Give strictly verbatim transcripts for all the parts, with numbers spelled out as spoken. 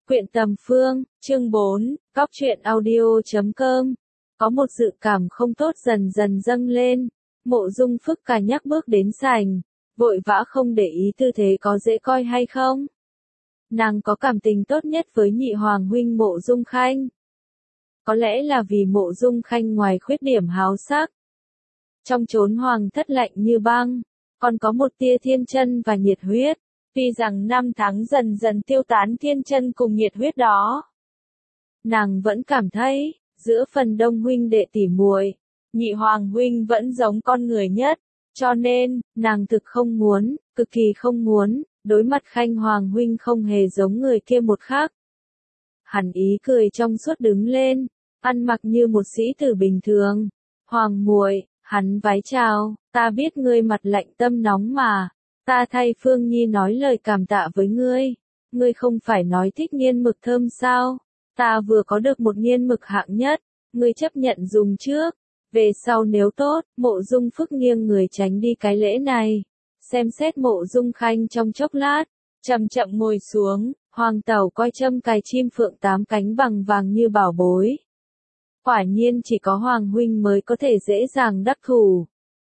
Quyện Tầm Phương, chương bốn, Góc truyện audio chấm com. Có một dự cảm không tốt dần dần dâng lên. Mộ Dung Phức cà nhắc bước đến sảnh, vội vã không để ý tư thế có dễ coi hay không. Nàng có cảm tình tốt nhất với nhị hoàng huynh Mộ Dung Khanh. Có lẽ là vì Mộ Dung Khanh ngoài khuyết điểm háo sắc, trong chốn hoàng thất lạnh như băng, còn có một tia thiên chân và nhiệt huyết. Tuy rằng năm tháng dần dần tiêu tán thiên chân cùng nhiệt huyết đó, nàng vẫn cảm thấy, giữa phần đông huynh đệ tỉ muội, nhị hoàng huynh vẫn giống con người nhất, cho nên, nàng thực không muốn, cực kỳ không muốn, đối mặt Khanh hoàng huynh không hề giống người kia một khác. Hắn ý cười trong suốt đứng lên, ăn mặc như một sĩ tử bình thường. Hoàng muội, hắn vái chào, ta biết ngươi mặt lạnh tâm nóng mà. Ta thay Phương Nhi nói lời cảm tạ với ngươi. Ngươi không phải nói thích nghiên mực thơm sao? Ta vừa có được một nghiên mực hạng nhất, ngươi chấp nhận dùng trước. Về sau nếu tốt, Mộ Dung Phức nghiêng người tránh đi cái lễ này. Xem xét Mộ Dung Khanh trong chốc lát, chậm chậm ngồi xuống, Hoàng tẩu coi châm cài chim phượng tám cánh bằng vàng như bảo bối. Quả nhiên chỉ có Hoàng huynh mới có thể dễ dàng đắc thủ.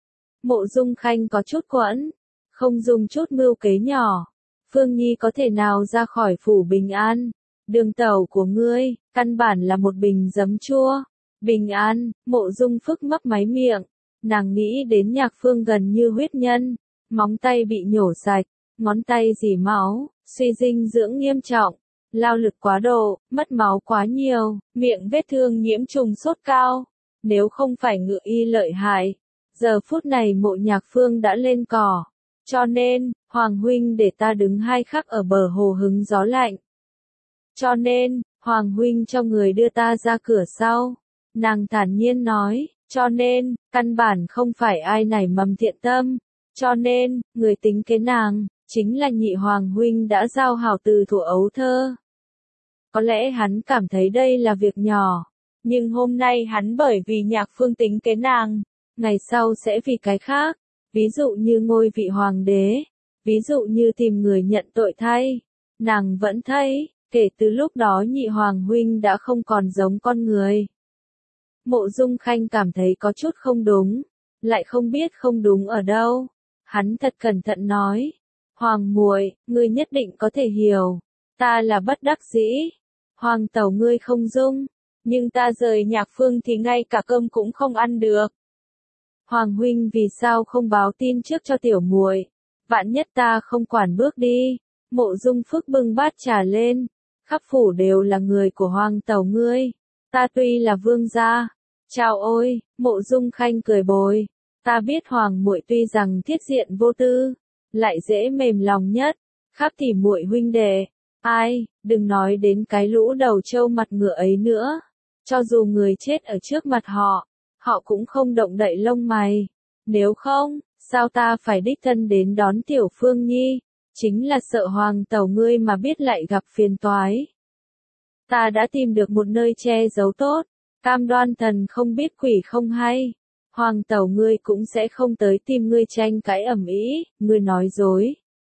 Mộ Dung Khanh có chút quẫn. Không dùng chút mưu kế nhỏ, Phương Nhi có thể nào ra khỏi phủ bình an? Đường tẩu của ngươi, căn bản là một bình giấm chua. Bình an, Mộ Dung Phức mấp máy miệng, nàng nghĩ đến Nhạc Phương gần như huyết nhân, móng tay bị nhổ sạch, ngón tay rỉ máu, suy dinh dưỡng nghiêm trọng, lao lực quá độ, mất máu quá nhiều, miệng vết thương nhiễm trùng sốt cao. Nếu không phải ngự y lợi hại, giờ phút này Mộ Nhạc Phương đã lên cỏ. Cho nên, Hoàng huynh để ta đứng hai khắc ở bờ hồ hứng gió lạnh. Cho nên, Hoàng huynh cho người đưa ta ra cửa sau. Nàng thản nhiên nói, cho nên, căn bản không phải ai nảy mầm thiện tâm. Cho nên, người tính kế nàng, chính là nhị Hoàng huynh đã giao hảo từ thuở ấu thơ. Có lẽ hắn cảm thấy đây là việc nhỏ, nhưng hôm nay hắn bởi vì Nhạc Phương tính kế nàng, ngày sau sẽ vì cái khác. Ví dụ như ngôi vị hoàng đế, ví dụ như tìm người nhận tội thay. Nàng vẫn thấy, kể từ lúc đó nhị hoàng huynh đã không còn giống con người. Mộ Dung Khanh cảm thấy có chút không đúng, lại không biết không đúng ở đâu. Hắn thật cẩn thận nói, Hoàng muội, ngươi nhất định có thể hiểu, ta là bất đắc dĩ. Hoàng tẩu ngươi không dung, nhưng ta rời Nhạc Phương thì ngay cả cơm cũng không ăn được. Hoàng huynh vì sao không báo tin trước cho tiểu muội? Vạn nhất ta không quản bước đi. Mộ Dung Phức bưng bát trà lên, khắp phủ đều là người của Hoàng tẩu ngươi. Ta tuy là vương gia. Chào ôi, Mộ Dung Khanh cười bồi. Ta biết Hoàng muội tuy rằng thiết diện vô tư, lại dễ mềm lòng nhất. Khắp tỉ muội huynh đệ, ai, đừng nói đến cái lũ đầu trâu mặt ngựa ấy nữa. Cho dù người chết ở trước mặt họ, họ cũng không động đậy lông mày. Nếu không, sao ta phải đích thân đến đón tiểu Phương Nhi? Chính là sợ Hoàng tẩu ngươi mà biết lại gặp phiền toái. Ta đã tìm được một nơi che giấu tốt, cam đoan thần không biết quỷ không hay. Hoàng tẩu ngươi cũng sẽ không tới tìm ngươi tranh cãi ầm ĩ, ngươi nói dối.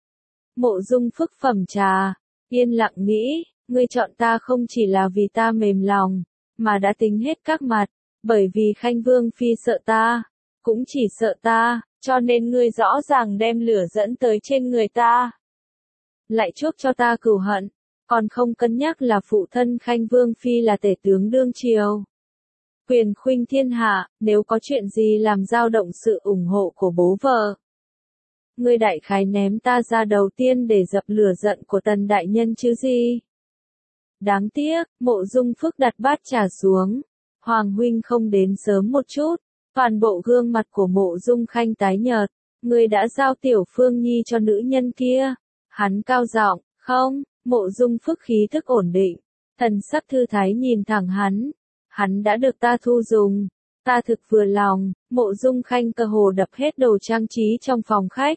Mộ Dung Phức phẩm trà, yên lặng nghĩ, ngươi chọn ta không chỉ là vì ta mềm lòng, mà đã tính hết các mặt. Bởi vì Khanh Vương Phi sợ ta, cũng chỉ sợ ta, cho nên ngươi rõ ràng đem lửa dẫn tới trên người ta. Lại chuốc cho ta cừu hận, còn không cân nhắc là phụ thân Khanh Vương Phi là tể tướng đương triều. Quyền khuynh thiên hạ, nếu có chuyện gì làm dao động sự ủng hộ của bố vợ. Ngươi đại khái ném ta ra đầu tiên để dập lửa giận của Tần đại nhân chứ gì. Đáng tiếc, Mộ Dung Phức đặt bát trà xuống. Hoàng huynh không đến sớm một chút, toàn bộ gương mặt của Mộ Dung Khanh tái nhợt. Ngươi đã giao tiểu Phương Nhi cho nữ nhân kia. Hắn cao giọng, không, Mộ Dung Phức khí thức ổn định, thần sắc thư thái nhìn thẳng hắn. Hắn đã được ta thu dùng, ta thực vừa lòng. Mộ Dung Khanh cơ hồ đập hết đồ trang trí trong phòng khách.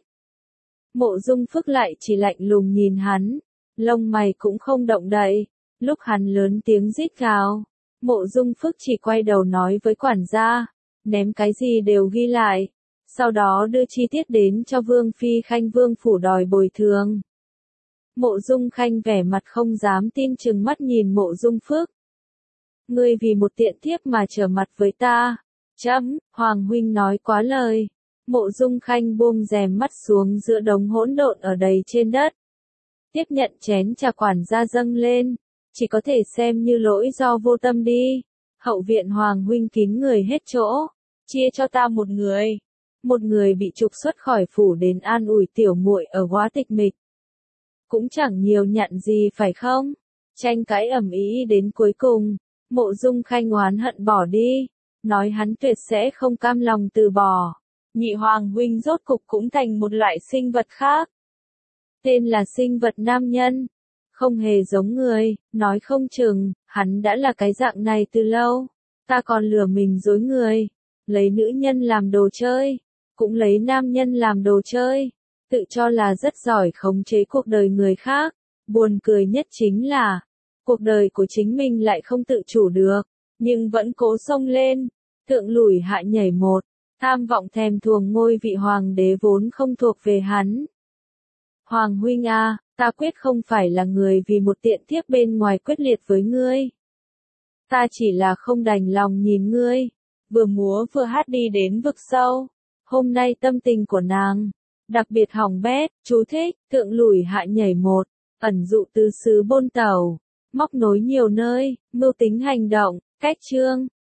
Mộ Dung Phức lại chỉ lạnh lùng nhìn hắn, lông mày cũng không động đậy. Lúc hắn lớn tiếng rít gào, Mộ Dung Phức chỉ quay đầu nói với quản gia, ném cái gì đều ghi lại, sau đó đưa chi tiết đến cho Vương Phi Khanh Vương phủ đòi bồi thường. Mộ Dung Khanh vẻ mặt không dám tin trừng mắt nhìn Mộ Dung Phước. Ngươi vì một tiện thiếp mà trở mặt với ta. Chấm, Hoàng huynh nói quá lời. Mộ Dung Khanh buông rèm mắt xuống giữa đống hỗn độn ở đầy trên đất. Tiếp nhận chén trà quản gia dâng lên. Chỉ có thể xem như lỗi do vô tâm đi. Hậu viện Hoàng huynh kín người hết chỗ. Chia cho ta một người. Một người bị trục xuất khỏi phủ đến an ủi tiểu muội ở Góa Tịch Mịch. Cũng chẳng nhiều nhận gì phải không? Tranh cãi ầm ĩ đến cuối cùng. Mộ Dung Khanh oán hận bỏ đi. Nói hắn tuyệt sẽ không cam lòng từ bỏ. Nhị Hoàng huynh rốt cục cũng thành một loại sinh vật khác. Tên là sinh vật nam nhân. Không hề giống người, nói không chừng, hắn đã là cái dạng này từ lâu. Ta còn lừa mình dối người. Lấy nữ nhân làm đồ chơi. Cũng lấy nam nhân làm đồ chơi. Tự cho là rất giỏi khống chế cuộc đời người khác. Buồn cười nhất chính là, cuộc đời của chính mình lại không tự chủ được. Nhưng vẫn cố xông lên. Thượng lùi hạ nhảy một. Tham vọng thèm thuồng ngôi vị hoàng đế vốn không thuộc về hắn. Hoàng huynh a, ta quyết không phải là người vì một tiện thiếp bên ngoài quyết liệt với ngươi. Ta chỉ là không đành lòng nhìn ngươi, vừa múa vừa hát đi đến vực sâu. Hôm nay tâm tình của nàng, đặc biệt hỏng bét, chú thích, thượng lùi hạ nhảy một, ẩn dụ tứ xứ bôn tàu, móc nối nhiều nơi, mưu tính hành động, cách chương.